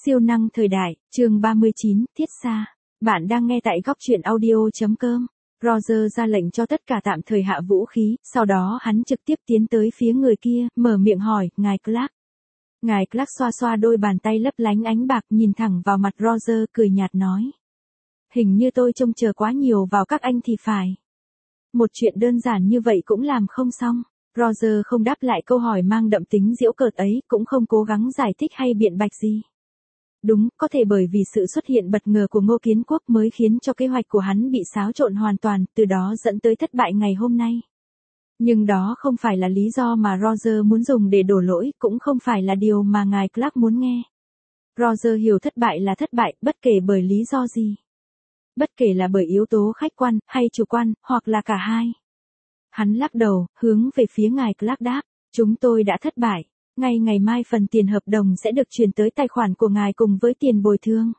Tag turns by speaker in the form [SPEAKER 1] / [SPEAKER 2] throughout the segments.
[SPEAKER 1] Siêu năng thời đại, chương 39, Thiết Xa. Bạn đang nghe tại góc truyện audio.com. Roger ra lệnh cho tất cả tạm thời hạ vũ khí, sau đó hắn trực tiếp tiến tới phía người kia, mở miệng hỏi, ngài Clark. Ngài Clark xoa xoa đôi bàn tay lấp lánh ánh bạc, nhìn thẳng vào mặt Roger, cười nhạt nói. Hình như tôi trông chờ quá nhiều vào các anh thì phải. Một chuyện đơn giản như vậy cũng làm không xong. Roger không đáp lại câu hỏi mang đậm tính giễu cợt ấy, cũng không cố gắng giải thích hay biện bạch gì. Đúng, có thể bởi vì sự xuất hiện bất ngờ của Ngô Kiến Quốc mới khiến cho kế hoạch của hắn bị xáo trộn hoàn toàn, từ đó dẫn tới thất bại ngày hôm nay. Nhưng đó không phải là lý do mà Roger muốn dùng để đổ lỗi, cũng không phải là điều mà ngài Clark muốn nghe. Roger hiểu thất bại là thất bại, bất kể bởi lý do gì. Bất kể là bởi yếu tố khách quan, hay chủ quan, hoặc là cả hai. Hắn lắc đầu, hướng về phía ngài Clark đáp, chúng tôi đã thất bại. Ngay ngày mai phần tiền hợp đồng sẽ được chuyển tới tài khoản của ngài cùng với tiền bồi thường.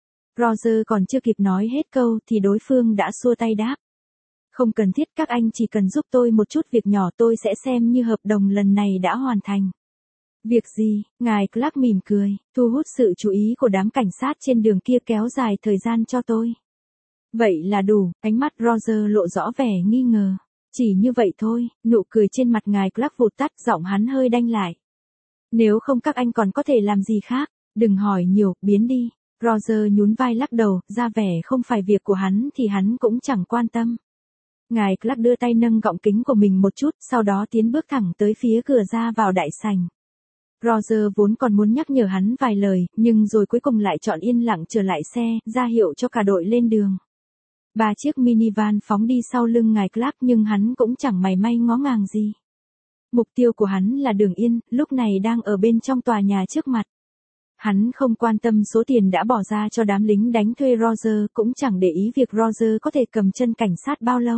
[SPEAKER 1] Roger còn chưa kịp nói hết câu thì đối phương đã xua tay đáp. Không cần thiết, các anh chỉ cần giúp tôi một chút việc nhỏ, tôi sẽ xem như hợp đồng lần này đã hoàn thành. Việc gì? Ngài Clark mỉm cười, thu hút sự chú ý của đám cảnh sát trên đường kia, kéo dài thời gian cho tôi. Vậy là đủ, ánh mắt Roger lộ rõ vẻ nghi ngờ. Chỉ như vậy thôi, nụ cười trên mặt ngài Clark vụt tắt, giọng hắn hơi đanh lại. Nếu không các anh còn có thể làm gì khác, đừng hỏi nhiều, biến đi. Roger nhún vai lắc đầu, ra vẻ không phải việc của hắn thì hắn cũng chẳng quan tâm. Ngài Clark đưa tay nâng gọng kính của mình một chút, sau đó tiến bước thẳng tới phía cửa ra vào đại sảnh. Roger vốn còn muốn nhắc nhở hắn vài lời, nhưng rồi cuối cùng lại chọn yên lặng trở lại xe, ra hiệu cho cả đội lên đường. 3 chiếc minivan phóng đi sau lưng ngài Clark, nhưng hắn cũng chẳng mảy may ngó ngàng gì. Mục tiêu của hắn là Đường Yên, lúc này đang ở bên trong tòa nhà trước mặt. Hắn không quan tâm số tiền đã bỏ ra cho đám lính đánh thuê Roger, cũng chẳng để ý việc Roger có thể cầm chân cảnh sát bao lâu.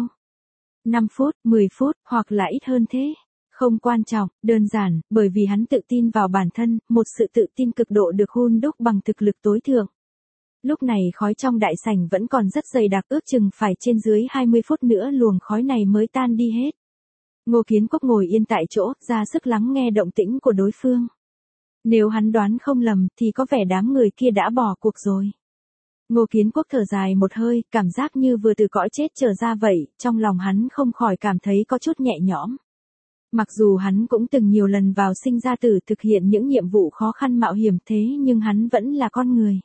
[SPEAKER 1] 5 phút, 10 phút, hoặc là ít hơn thế. Không quan trọng, đơn giản, bởi vì hắn tự tin vào bản thân, một sự tự tin cực độ được hun đúc bằng thực lực tối thượng. Lúc này khói trong đại sảnh vẫn còn rất dày đặc, ước chừng phải trên dưới 20 phút nữa luồng khói này mới tan đi hết. Ngô Kiến Quốc ngồi yên tại chỗ, ra sức lắng nghe động tĩnh của đối phương. Nếu hắn đoán không lầm thì có vẻ đám người kia đã bỏ cuộc rồi. Ngô Kiến Quốc thở dài một hơi, cảm giác như vừa từ cõi chết trở ra vậy, trong lòng hắn không khỏi cảm thấy có chút nhẹ nhõm. Mặc dù hắn cũng từng nhiều lần vào sinh ra tử thực hiện những nhiệm vụ khó khăn mạo hiểm, thế nhưng hắn vẫn là con người.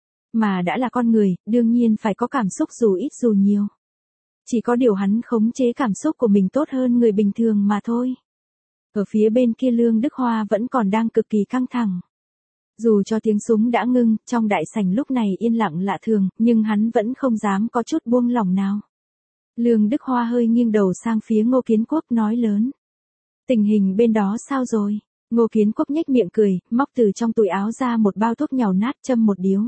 [SPEAKER 1] Mà đã là con người, đương nhiên phải có cảm xúc dù ít dù nhiều. Chỉ có điều hắn khống chế cảm xúc của mình tốt hơn người bình thường mà thôi. Ở phía bên kia Lương Đức Hoa vẫn còn đang cực kỳ căng thẳng. Dù cho tiếng súng đã ngưng, trong đại sảnh lúc này yên lặng lạ thường, nhưng hắn vẫn không dám có chút buông lỏng nào. Lương Đức Hoa hơi nghiêng đầu sang phía Ngô Kiến Quốc, nói lớn. Tình hình bên đó sao rồi? Ngô Kiến Quốc nhếch miệng cười, móc từ trong túi áo ra một bao thuốc nhàu nát, châm một điếu.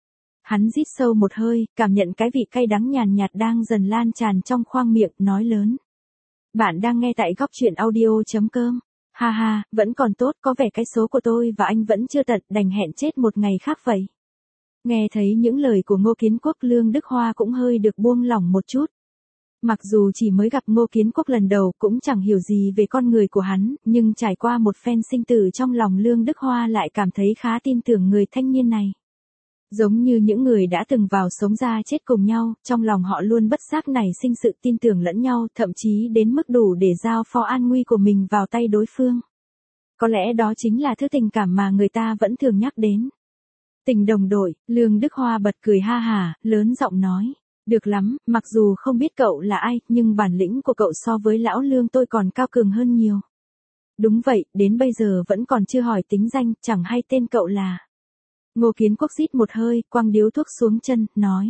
[SPEAKER 1] Hắn rít sâu một hơi, cảm nhận cái vị cay đắng nhàn nhạt đang dần lan tràn trong khoang miệng, nói lớn. Bạn đang nghe tại góc truyện audio.com. Ha ha, vẫn còn tốt, có vẻ cái số của tôi và anh vẫn chưa tận, đành hẹn chết một ngày khác vậy. Nghe thấy những lời của Ngô Kiến Quốc, Lương Đức Hoa cũng hơi được buông lỏng một chút. Mặc dù chỉ mới gặp Ngô Kiến Quốc lần đầu, cũng chẳng hiểu gì về con người của hắn, nhưng trải qua một phen sinh tử trong lòng Lương Đức Hoa lại cảm thấy khá tin tưởng người thanh niên này. Giống như những người đã từng vào sống ra chết cùng nhau, trong lòng họ luôn bất giác nảy sinh sự tin tưởng lẫn nhau, thậm chí đến mức đủ để giao phó an nguy của mình vào tay đối phương. Có lẽ đó chính là thứ tình cảm mà người ta vẫn thường nhắc đến. Tình đồng đội, Lương Đức Hoa bật cười ha hả, lớn giọng nói. Được lắm, mặc dù không biết cậu là ai, nhưng bản lĩnh của cậu so với lão Lương tôi còn cao cường hơn nhiều. Đúng vậy, đến bây giờ vẫn còn chưa hỏi tính danh, chẳng hay tên cậu là. Ngô Kiến Quốc rít một hơi, quăng điếu thuốc xuống chân, nói.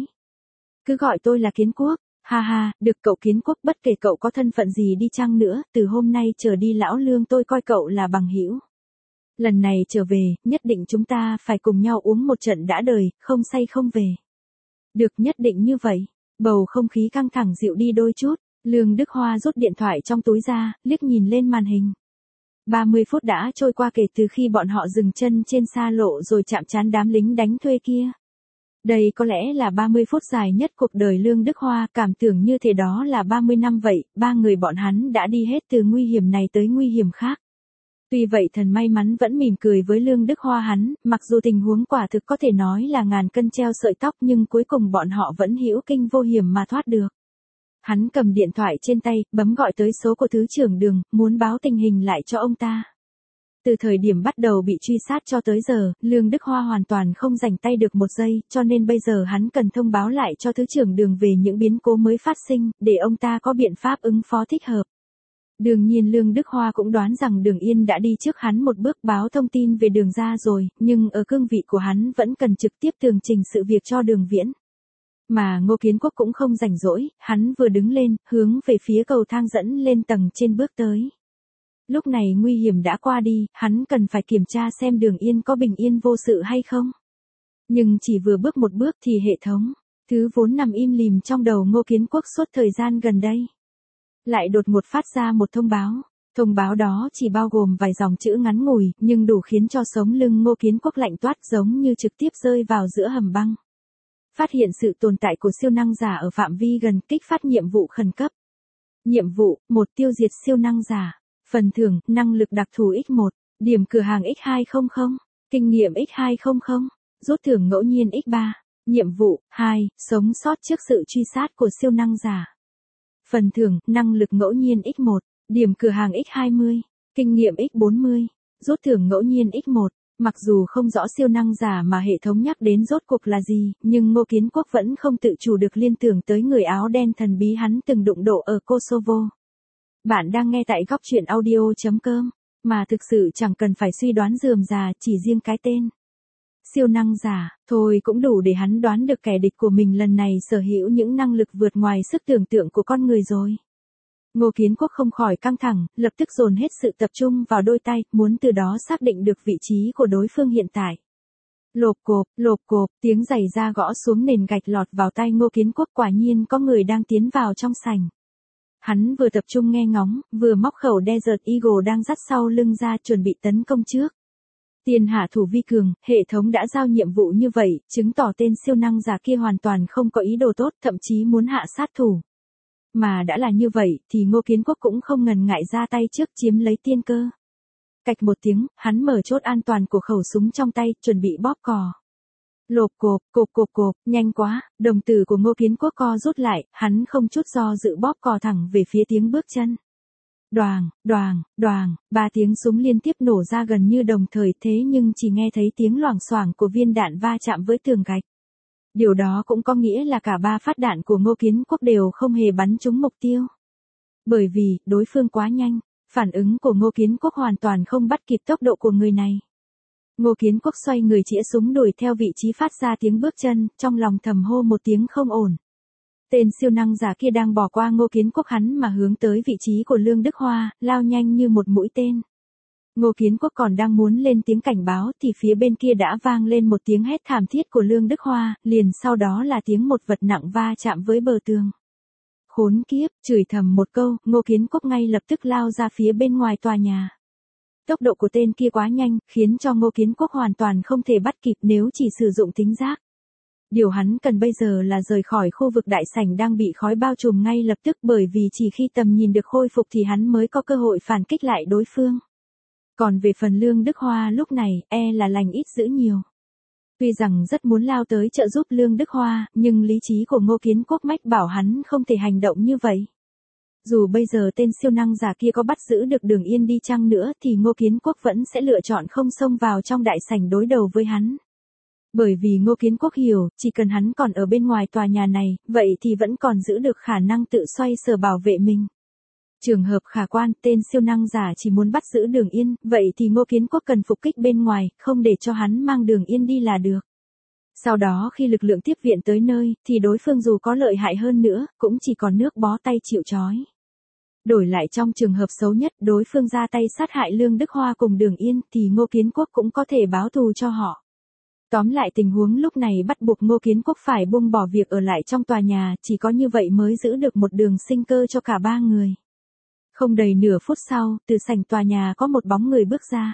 [SPEAKER 1] Cứ gọi tôi là Kiến Quốc, ha ha, được cậu Kiến Quốc, bất kể cậu có thân phận gì đi chăng nữa, từ hôm nay trở đi lão Lương tôi coi cậu là bằng hữu. Lần này trở về, nhất định chúng ta phải cùng nhau uống một trận đã đời, không say không về. Được, nhất định như vậy. Bầu không khí căng thẳng dịu đi đôi chút, Lương Đức Hoa rút điện thoại trong túi ra, liếc nhìn lên màn hình. 30 phút đã trôi qua kể từ khi bọn họ dừng chân trên xa lộ rồi chạm trán đám lính đánh thuê kia. Đây có lẽ là 30 phút dài nhất cuộc đời Lương Đức Hoa, cảm tưởng như thế đó là 30 năm vậy, ba người bọn hắn đã đi hết từ nguy hiểm này tới nguy hiểm khác. Tuy vậy thần may mắn vẫn mỉm cười với Lương Đức Hoa hắn, mặc dù tình huống quả thực có thể nói là ngàn cân treo sợi tóc nhưng cuối cùng bọn họ vẫn hữu kinh vô hiểm mà thoát được. Hắn cầm điện thoại trên tay, bấm gọi tới số của Thứ trưởng Đường, muốn báo tình hình lại cho ông ta. Từ thời điểm bắt đầu bị truy sát cho tới giờ, Lương Đức Hoa hoàn toàn không rảnh tay được một giây, cho nên bây giờ hắn cần thông báo lại cho Thứ trưởng Đường về những biến cố mới phát sinh, để ông ta có biện pháp ứng phó thích hợp. Đương nhiên Lương Đức Hoa cũng đoán rằng Đường Yên đã đi trước hắn một bước báo thông tin về Đường ra rồi, nhưng ở cương vị của hắn vẫn cần trực tiếp tường trình sự việc cho Đường Viễn. Mà Ngô Kiến Quốc cũng không rảnh rỗi, hắn vừa đứng lên, hướng về phía cầu thang dẫn lên tầng trên bước tới. Lúc này nguy hiểm đã qua đi, hắn cần phải kiểm tra xem Đường Yên có bình yên vô sự hay không. Nhưng chỉ vừa bước một bước thì hệ thống, thứ vốn nằm im lìm trong đầu Ngô Kiến Quốc suốt thời gian gần đây, lại đột ngột phát ra một thông báo. Thông báo đó chỉ bao gồm vài dòng chữ ngắn ngủi, nhưng đủ khiến cho sống lưng Ngô Kiến Quốc lạnh toát giống như trực tiếp rơi vào giữa hầm băng. Phát hiện sự tồn tại của siêu năng giả ở phạm vi gần, kích phát nhiệm vụ khẩn cấp. Nhiệm vụ, 1 tiêu diệt siêu năng giả. Phần thưởng, năng lực đặc thù X1, điểm cửa hàng X200, kinh nghiệm X200, rút thưởng ngẫu nhiên X3. Nhiệm vụ, 2, sống sót trước sự truy sát của siêu năng giả. Phần thưởng, năng lực ngẫu nhiên X1, điểm cửa hàng X20, kinh nghiệm X40, rút thưởng ngẫu nhiên X1. Mặc dù không rõ siêu năng giả mà hệ thống nhắc đến rốt cuộc là gì, nhưng Ngô Kiến Quốc vẫn không tự chủ được liên tưởng tới người áo đen thần bí hắn từng đụng độ ở Kosovo. Bạn đang nghe tại góc truyện audio.com, mà thực sự chẳng cần phải suy đoán rườm rà, chỉ riêng cái tên. Siêu năng giả, thôi cũng đủ để hắn đoán được kẻ địch của mình lần này sở hữu những năng lực vượt ngoài sức tưởng tượng của con người rồi. Ngô Kiến Quốc không khỏi căng thẳng, lập tức dồn hết sự tập trung vào đôi tay, muốn từ đó xác định được vị trí của đối phương hiện tại. Lộp cộp, tiếng giày da gõ xuống nền gạch lọt vào tai Ngô Kiến Quốc, quả nhiên có người đang tiến vào trong sảnh. Hắn vừa tập trung nghe ngóng, vừa móc khẩu Desert Eagle đang dắt sau lưng ra chuẩn bị tấn công trước. Tiền hạ thủ vi cường, hệ thống đã giao nhiệm vụ như vậy, chứng tỏ tên siêu năng giả kia hoàn toàn không có ý đồ tốt, thậm chí muốn hạ sát thủ. Mà đã là như vậy, thì Ngô Kiến Quốc cũng không ngần ngại ra tay trước chiếm lấy tiên cơ. Cạch một tiếng, hắn mở chốt an toàn của khẩu súng trong tay, chuẩn bị bóp cò. Lộp cộp, nhanh quá, đồng tử của Ngô Kiến Quốc co rút lại, hắn không chút do dự bóp cò thẳng về phía tiếng bước chân. Đoàng, 3 tiếng súng liên tiếp nổ ra gần như đồng thời, thế nhưng chỉ nghe thấy tiếng loảng xoảng của viên đạn va chạm với tường gạch. Điều đó cũng có nghĩa là cả 3 phát đạn của Ngô Kiến Quốc đều không hề bắn trúng mục tiêu. Bởi vì, đối phương quá nhanh, phản ứng của Ngô Kiến Quốc hoàn toàn không bắt kịp tốc độ của người này. Ngô Kiến Quốc xoay người chĩa súng đuổi theo vị trí phát ra tiếng bước chân, trong lòng thầm hô một tiếng không ổn. Tên siêu năng giả kia đang bỏ qua Ngô Kiến Quốc hắn mà hướng tới vị trí của Lương Đức Hoa, lao nhanh như một mũi tên. Ngô Kiến Quốc còn đang muốn lên tiếng cảnh báo thì phía bên kia đã vang lên một tiếng hét thảm thiết của Lương Đức Hoa, liền sau đó là tiếng một vật nặng va chạm với bờ tường. Khốn kiếp, chửi thầm một câu, Ngô Kiến Quốc ngay lập tức lao ra phía bên ngoài tòa nhà. Tốc độ của tên kia quá nhanh, khiến cho Ngô Kiến Quốc hoàn toàn không thể bắt kịp nếu chỉ sử dụng thính giác. Điều hắn cần bây giờ là rời khỏi khu vực đại sảnh đang bị khói bao trùm ngay lập tức, bởi vì chỉ khi tầm nhìn được khôi phục thì hắn mới có cơ hội phản kích lại đối phương. Còn về phần Lương Đức Hoa lúc này, là lành ít dữ nhiều. Tuy rằng rất muốn lao tới trợ giúp Lương Đức Hoa, nhưng lý trí của Ngô Kiến Quốc mách bảo hắn không thể hành động như vậy. Dù bây giờ tên siêu năng giả kia có bắt giữ được Đường Yên đi chăng nữa thì Ngô Kiến Quốc vẫn sẽ lựa chọn không xông vào trong đại sảnh đối đầu với hắn. Bởi vì Ngô Kiến Quốc hiểu, chỉ cần hắn còn ở bên ngoài tòa nhà này, vậy thì vẫn còn giữ được khả năng tự xoay sở bảo vệ mình. Trường hợp khả quan, tên siêu năng giả chỉ muốn bắt giữ Đường Yên, vậy thì Ngô Kiến Quốc cần phục kích bên ngoài, không để cho hắn mang Đường Yên đi là được. Sau đó khi lực lượng tiếp viện tới nơi, thì đối phương dù có lợi hại hơn nữa, cũng chỉ còn nước bó tay chịu trói. Đổi lại trong trường hợp xấu nhất, đối phương ra tay sát hại Lương Đức Hoa cùng Đường Yên, thì Ngô Kiến Quốc cũng có thể báo thù cho họ. Tóm lại tình huống lúc này bắt buộc Ngô Kiến Quốc phải buông bỏ việc ở lại trong tòa nhà, chỉ có như vậy mới giữ được một đường sinh cơ cho cả 3 người. Không đầy nửa phút sau, từ sảnh tòa nhà có một bóng người bước ra.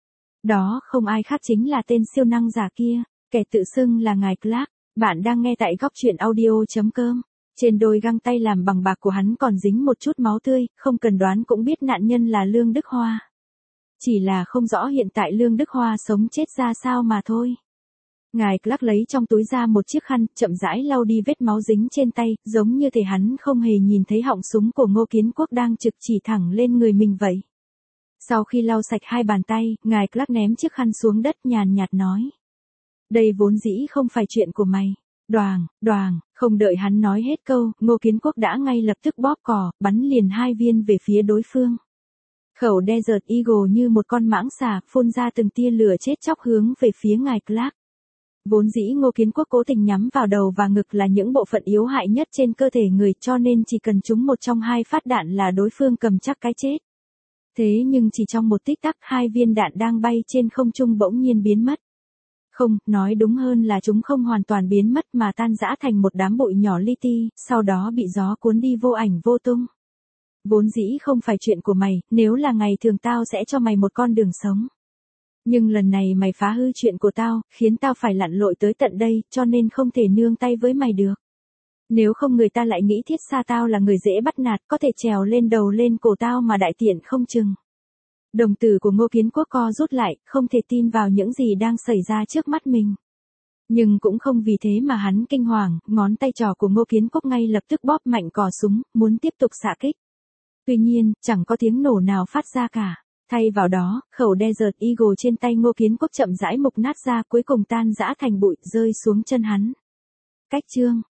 [SPEAKER 1] Đó không ai khác chính là tên siêu năng giả kia, kẻ tự xưng là ngài Clark. Bạn đang nghe tại góc truyện audio.com. Trên đôi găng tay làm bằng bạc của hắn còn dính một chút máu tươi, không cần đoán cũng biết nạn nhân là Lương Đức Hoa. Chỉ là không rõ hiện tại Lương Đức Hoa sống chết ra sao mà thôi. Ngài Clark lấy trong túi ra một chiếc khăn, chậm rãi lau đi vết máu dính trên tay, giống như thể hắn không hề nhìn thấy họng súng của Ngô Kiến Quốc đang trực chỉ thẳng lên người mình vậy. Sau khi lau sạch hai bàn tay, ngài Clark ném chiếc khăn xuống đất nhàn nhạt nói. Đây vốn dĩ không phải chuyện của mày. Đoàng, không đợi hắn nói hết câu, Ngô Kiến Quốc đã ngay lập tức bóp cò, bắn liền 2 viên về phía đối phương. Khẩu Desert Eagle như một con mãng xà, phun ra từng tia lửa chết chóc hướng về phía ngài Clark. Vốn dĩ Ngô Kiến Quốc cố tình nhắm vào đầu và ngực là những bộ phận yếu hại nhất trên cơ thể người, cho nên chỉ cần trúng một trong 2 phát đạn là đối phương cầm chắc cái chết. Thế nhưng chỉ trong một tích tắc 2 viên đạn đang bay trên không trung bỗng nhiên biến mất. Không, nói đúng hơn là chúng không hoàn toàn biến mất mà tan rã thành một đám bụi nhỏ li ti, sau đó bị gió cuốn đi vô ảnh vô tung. Vốn dĩ không phải chuyện của mày, nếu là ngày thường tao sẽ cho mày một con đường sống. Nhưng lần này mày phá hư chuyện của tao, khiến tao phải lặn lội tới tận đây, cho nên không thể nương tay với mày được. Nếu không người ta lại nghĩ Thiết Xa tao là người dễ bắt nạt, có thể trèo lên đầu lên cổ tao mà đại tiện không chừng. Đồng tử của Ngô Kiến Quốc co rút lại, không thể tin vào những gì đang xảy ra trước mắt mình. Nhưng cũng không vì thế mà hắn kinh hoàng, ngón tay trỏ của Ngô Kiến Quốc ngay lập tức bóp mạnh cò súng, muốn tiếp tục xạ kích. Tuy nhiên, chẳng có tiếng nổ nào phát ra cả. Thay vào đó, khẩu Desert Eagle trên tay Ngô Kiến Quốc chậm rãi mục nát ra, cuối cùng tan rã thành bụi, rơi xuống chân hắn. Cách chương